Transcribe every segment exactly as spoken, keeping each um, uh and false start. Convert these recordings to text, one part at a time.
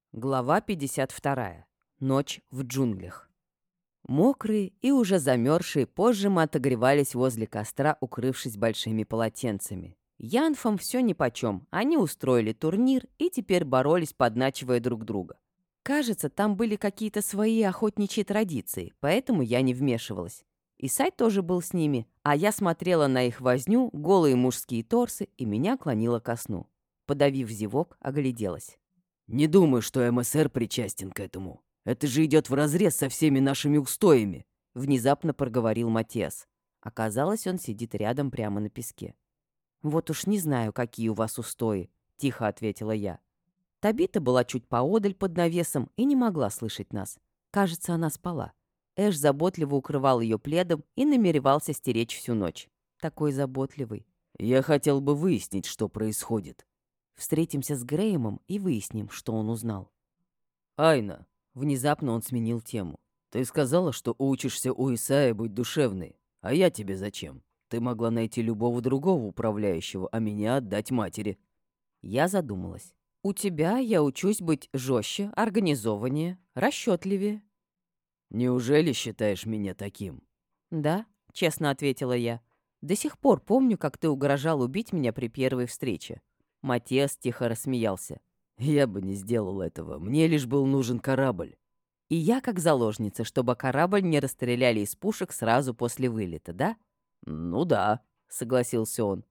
Глава пятьдесят вторая. Ночь в джунглях. Мокрые и уже замерзшие, позже мы отогревались возле костра, укрывшись большими полотенцами. Янфам все нипочем. Они устроили турнир и теперь боролись, подначивая друг друга. Кажется, там были какие-то свои охотничьи традиции, поэтому я не вмешивалась. Исай тоже был с ними, а я смотрела на их возню, голые мужские торсы, и меня клонило ко сну. Подавив зевок, огляделась. Не думаю, что МСР причастен к этому. Это же идет вразрез со всеми нашими устоями. Внезапно проговорил Матиас. Оказалось, он сидит рядом прямо на песке. «Вот уж не знаю, какие у вас устои», — тихо ответила я. Табита была чуть поодаль под навесом и не могла слышать нас. Кажется, она спала. Эш заботливо укрывал ее пледом и намеревался стеречь всю ночь. Такой заботливый. Я хотел бы выяснить, что происходит. Встретимся с Греемом и выясним, что он узнал. Айна, Внезапно он сменил тему. ты сказала, что учишься у Исая быть душевной. А я тебе зачем? Ты могла найти любого другого управляющего, а меня отдать матери. Я задумалась. У тебя я учусь быть жестче, организованнее, расчетливее. Неужели считаешь меня таким? Да, честно ответила я. До сих пор помню, как ты угрожал убить меня при первой встрече. Матиас тихо рассмеялся. Я бы не сделал этого. Мне лишь был нужен корабль. И я как заложница, чтобы корабль не расстреляли из пушек сразу после вылета, да? Ну да, Согласился он.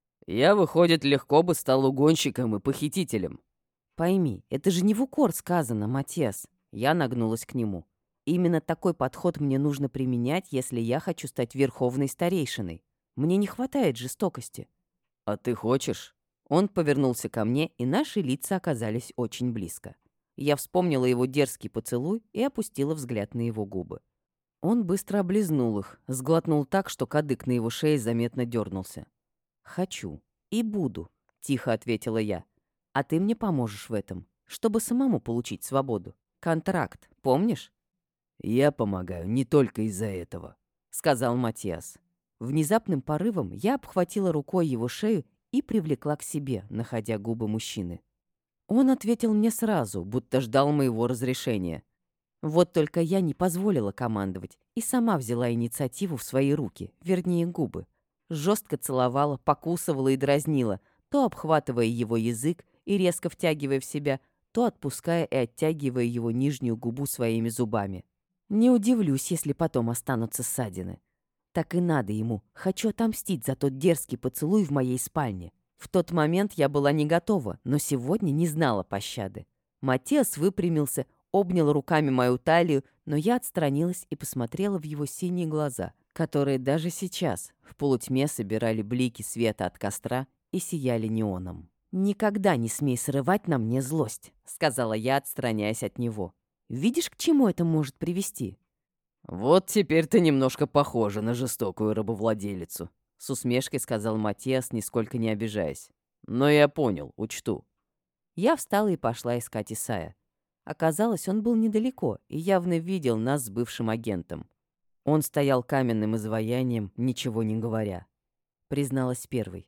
я, выходит, легко бы стал угонщиком и похитителем. Пойми, это же не в укор сказано, Матиас. Я нагнулась к нему. Именно такой подход мне нужно применять, если я хочу стать верховной старейшиной. Мне не хватает жестокости. А ты хочешь? Он повернулся ко мне, и наши лица оказались очень близко. Я вспомнила его дерзкий поцелуй и опустила взгляд на его губы. Он быстро облизнул их, сглотнул так, что кадык на его шее заметно дернулся. «Хочу и буду», — тихо ответила я. «А ты мне поможешь в этом, чтобы самому получить свободу. Контракт, помнишь?» Я помогаю не только из-за этого, сказал Матиас. Внезапным порывом я обхватила рукой его шею и привлекла к себе, находя губы мужчины. Он ответил мне сразу, будто ждал моего разрешения. Вот только я не позволила командовать и сама взяла инициативу в свои руки, вернее, губы. Жестко целовала, покусывала и дразнила, то обхватывая его язык и резко втягивая в себя, то отпуская и оттягивая его нижнюю губу своими зубами. Не удивлюсь, если потом останутся ссадины. Так и надо ему. Хочу отомстить за тот дерзкий поцелуй в моей спальне. В тот момент я была не готова, но сегодня не знала пощады. Матиас выпрямился, обнял руками мою талию, но я отстранилась и посмотрела в его синие глаза, которые даже сейчас в полутьме собирали блики света от костра и сияли неоном. «Никогда не смей срывать на мне злость», — сказала я, отстраняясь от него. «Видишь, к чему это может привести?» Вот теперь ты немножко похожа на жестокую рабовладелицу, С усмешкой сказал Матиас, нисколько не обижаясь. но я понял, учту. Я встала и пошла искать Исая. Оказалось, он был недалеко и явно видел нас с бывшим агентом. Он стоял каменным изваянием, ничего не говоря. Призналась первой.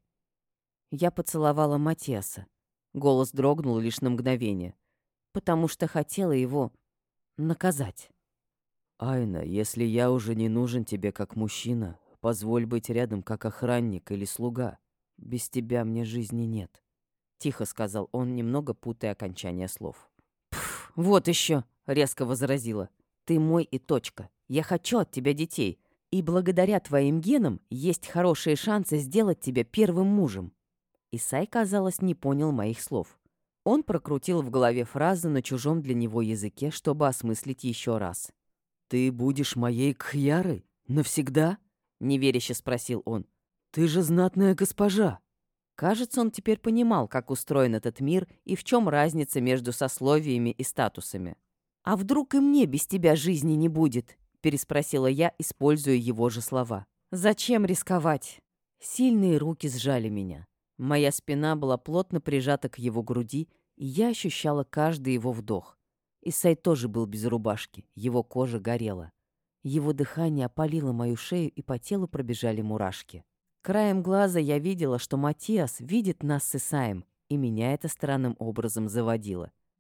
Я поцеловала Матиаса. Голос дрогнул лишь на мгновение, потому что хотела его наказать. Айна, если я уже не нужен тебе как мужчина, позволь быть рядом как охранник или слуга. Без тебя мне жизни нет. Тихо сказал он, немного путая окончание слов. «Пф, вот еще!» — резко возразила. «Ты мой и точка. Я хочу от тебя детей. И благодаря твоим генам есть хорошие шансы сделать тебя первым мужем». Исай, казалось, не понял моих слов. Он прокрутил в голове фразы на чужом для него языке, чтобы осмыслить еще раз. Ты будешь моей Кхьярой? Навсегда? Неверяще спросил он. Ты же знатная госпожа. Кажется, он теперь понимал, как устроен этот мир и в чем разница между сословиями и статусами. «А вдруг и мне без тебя жизни не будет?» — переспросила я, используя его же слова. «Зачем рисковать?» Сильные руки сжали меня. Моя спина была плотно прижата к его груди, и я ощущала каждый его вдох. Исай тоже был без рубашки, его кожа горела. Его дыхание опалило мою шею, и по телу пробежали мурашки. Краем глаза я видела, что Матиас видит нас с Исаем, и меня это странным образом заводило.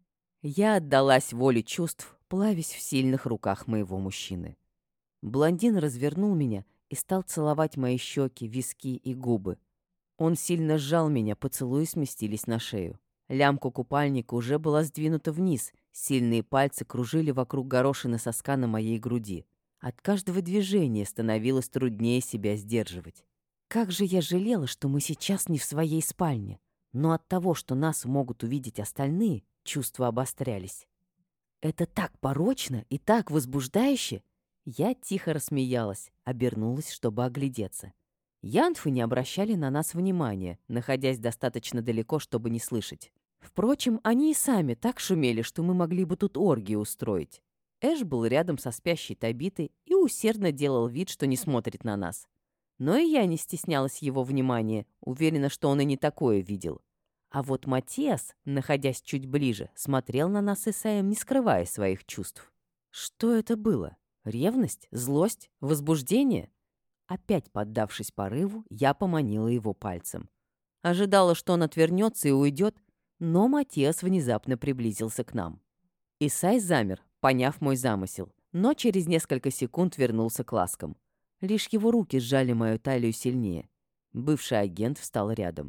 Я отдалась воле чувств, плавясь в сильных руках моего мужчины. Блондин развернул меня и стал целовать мои щеки, виски и губы. Он сильно сжал меня, поцелуи сместились на шею. Лямка купальника уже была сдвинута вниз, сильные пальцы кружили вокруг горошины соска на моей груди. От каждого движения становилось труднее себя сдерживать. Как же я жалела, что мы сейчас не в своей спальне. Но от того, что нас могут увидеть остальные, чувства обострялись. Это так порочно и так возбуждающе. Я тихо рассмеялась, обернулась, чтобы оглядеться. Янтфы не обращали на нас внимания, находясь достаточно далеко, чтобы не слышать. Впрочем, они и сами так шумели, что мы могли бы тут оргию устроить. Эш был рядом со спящей Табитой и усердно делал вид, что не смотрит на нас. Но и я не стеснялась его внимания, уверена, что он и не такое видел. А вот Матиас, находясь чуть ближе, смотрел на нас с Исаем, не скрывая своих чувств. Что это было? Ревность? Злость? Возбуждение? Опять поддавшись порыву, я поманила его пальцем. Ожидала, что он отвернется и уйдет, но Матиас внезапно приблизился к нам. Исай замер, поняв мой замысел, но через несколько секунд вернулся к ласкам. Лишь его руки сжали мою талию сильнее. Бывший агент встал рядом.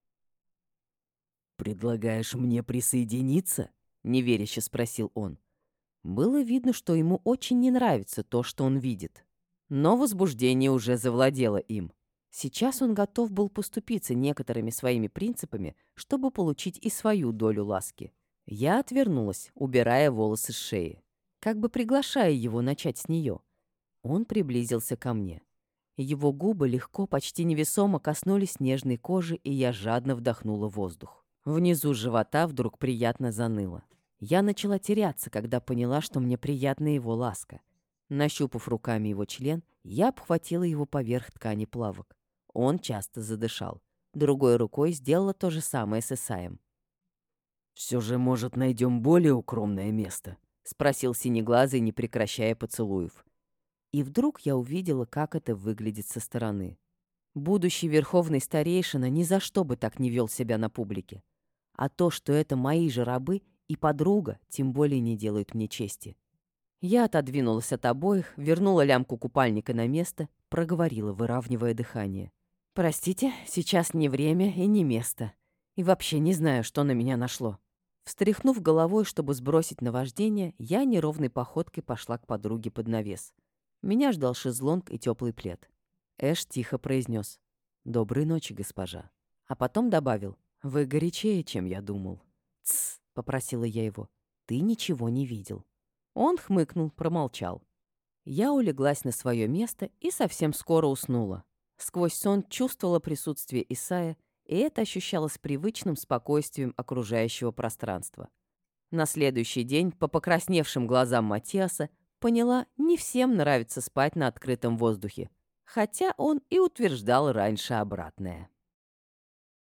«Предлагаешь мне присоединиться?» — неверяще спросил он. Было видно, что ему очень не нравится то, что он видит. Но возбуждение уже завладело им. Сейчас он готов был поступиться некоторыми своими принципами, чтобы получить и свою долю ласки. Я отвернулась, убирая волосы с шеи, как бы приглашая его начать с нее. Он приблизился ко мне. Его губы легко, почти невесомо коснулись нежной кожи, и я жадно вдохнула воздух. Внизу живота вдруг приятно заныло. Я начала теряться, когда поняла, что мне приятна его ласка. Нащупав руками его член, я обхватила его поверх ткани плавок. Он часто задышал. Другой рукой сделала то же самое с Исаем. «Все же, может, найдем более укромное место?» — спросил синеглазый, не прекращая поцелуев. И вдруг я увидела, как это выглядит со стороны. Будущий верховный старейшина ни за что бы так не вел себя на публике. А то, что это мои же рабы и подруга, тем более не делают мне чести. Я отодвинулась от обоих, вернула лямку купальника на место, проговорила, выравнивая дыхание. «Простите, сейчас не время и не место. И вообще не знаю, что на меня нашло». Встряхнув головой, чтобы сбросить наваждение, я неровной походкой пошла к подруге под навес. Меня ждал шезлонг и теплый плед. Эш тихо произнес: «Доброй ночи, госпожа». А потом добавил: «Вы горячее, чем я думал». «Тсс», — попросила я его, — «ты ничего не видел». Он хмыкнул, промолчал. Я улеглась на свое место и совсем скоро уснула. Сквозь сон чувствовала присутствие Исая, и это ощущалось привычным спокойствием окружающего пространства. На следующий день, по покрасневшим глазам Матиаса, поняла, не всем нравится спать на открытом воздухе, хотя он и утверждал раньше обратное.